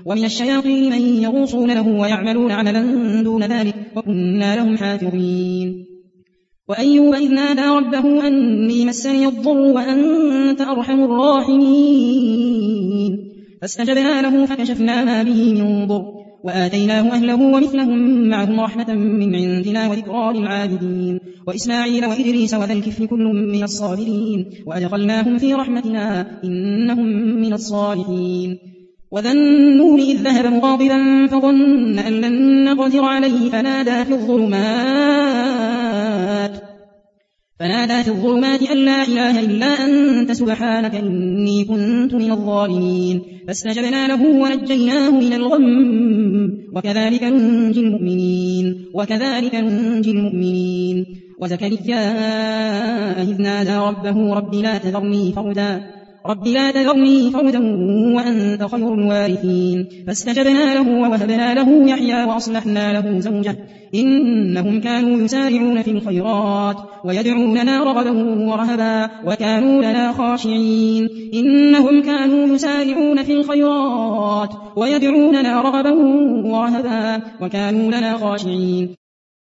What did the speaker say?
ومن الشياطين من يغوصون له ويعملون عملا دون ذلك وكنا لهم حافظين وأيوب إذ نادى ربه أني مسني الضر وأنت أرحم الراحمين فاستجبنا له فكشفنا ما به من ضر وآتيناه أهله ومثلهم معهم رحمة من عندنا وذكرى للعابدين وإسماعيل وإدريس وذا الكفل كل من الصابرين وأدخلناهم في رحمتنا إنهم من الصالحين وذا النون إذ ذهب مغاضبا فظن أن لن نقدر عليه فنادى في الظلمات أن لا إله إلا أنت سبحانك إني كنت من الظالمين فاستجبنا له ونجيناه من الغم وكذلك ننجي المؤمنين وزكريا إذ نادى ربه رب لا تذرني فردا وأنت خير الوارثين فاستجبنا له ووهبنا له يحيى وأصلحنا له زوجه إنهم كانوا يسارعون في الخيرات ويدعوننا رغبا ورهبا وكانوا لنا خاشعين إنهم كانوا يسارعون في الخيرات ويدعوننا رغبا ورهبا وكانوا لنا خاشعين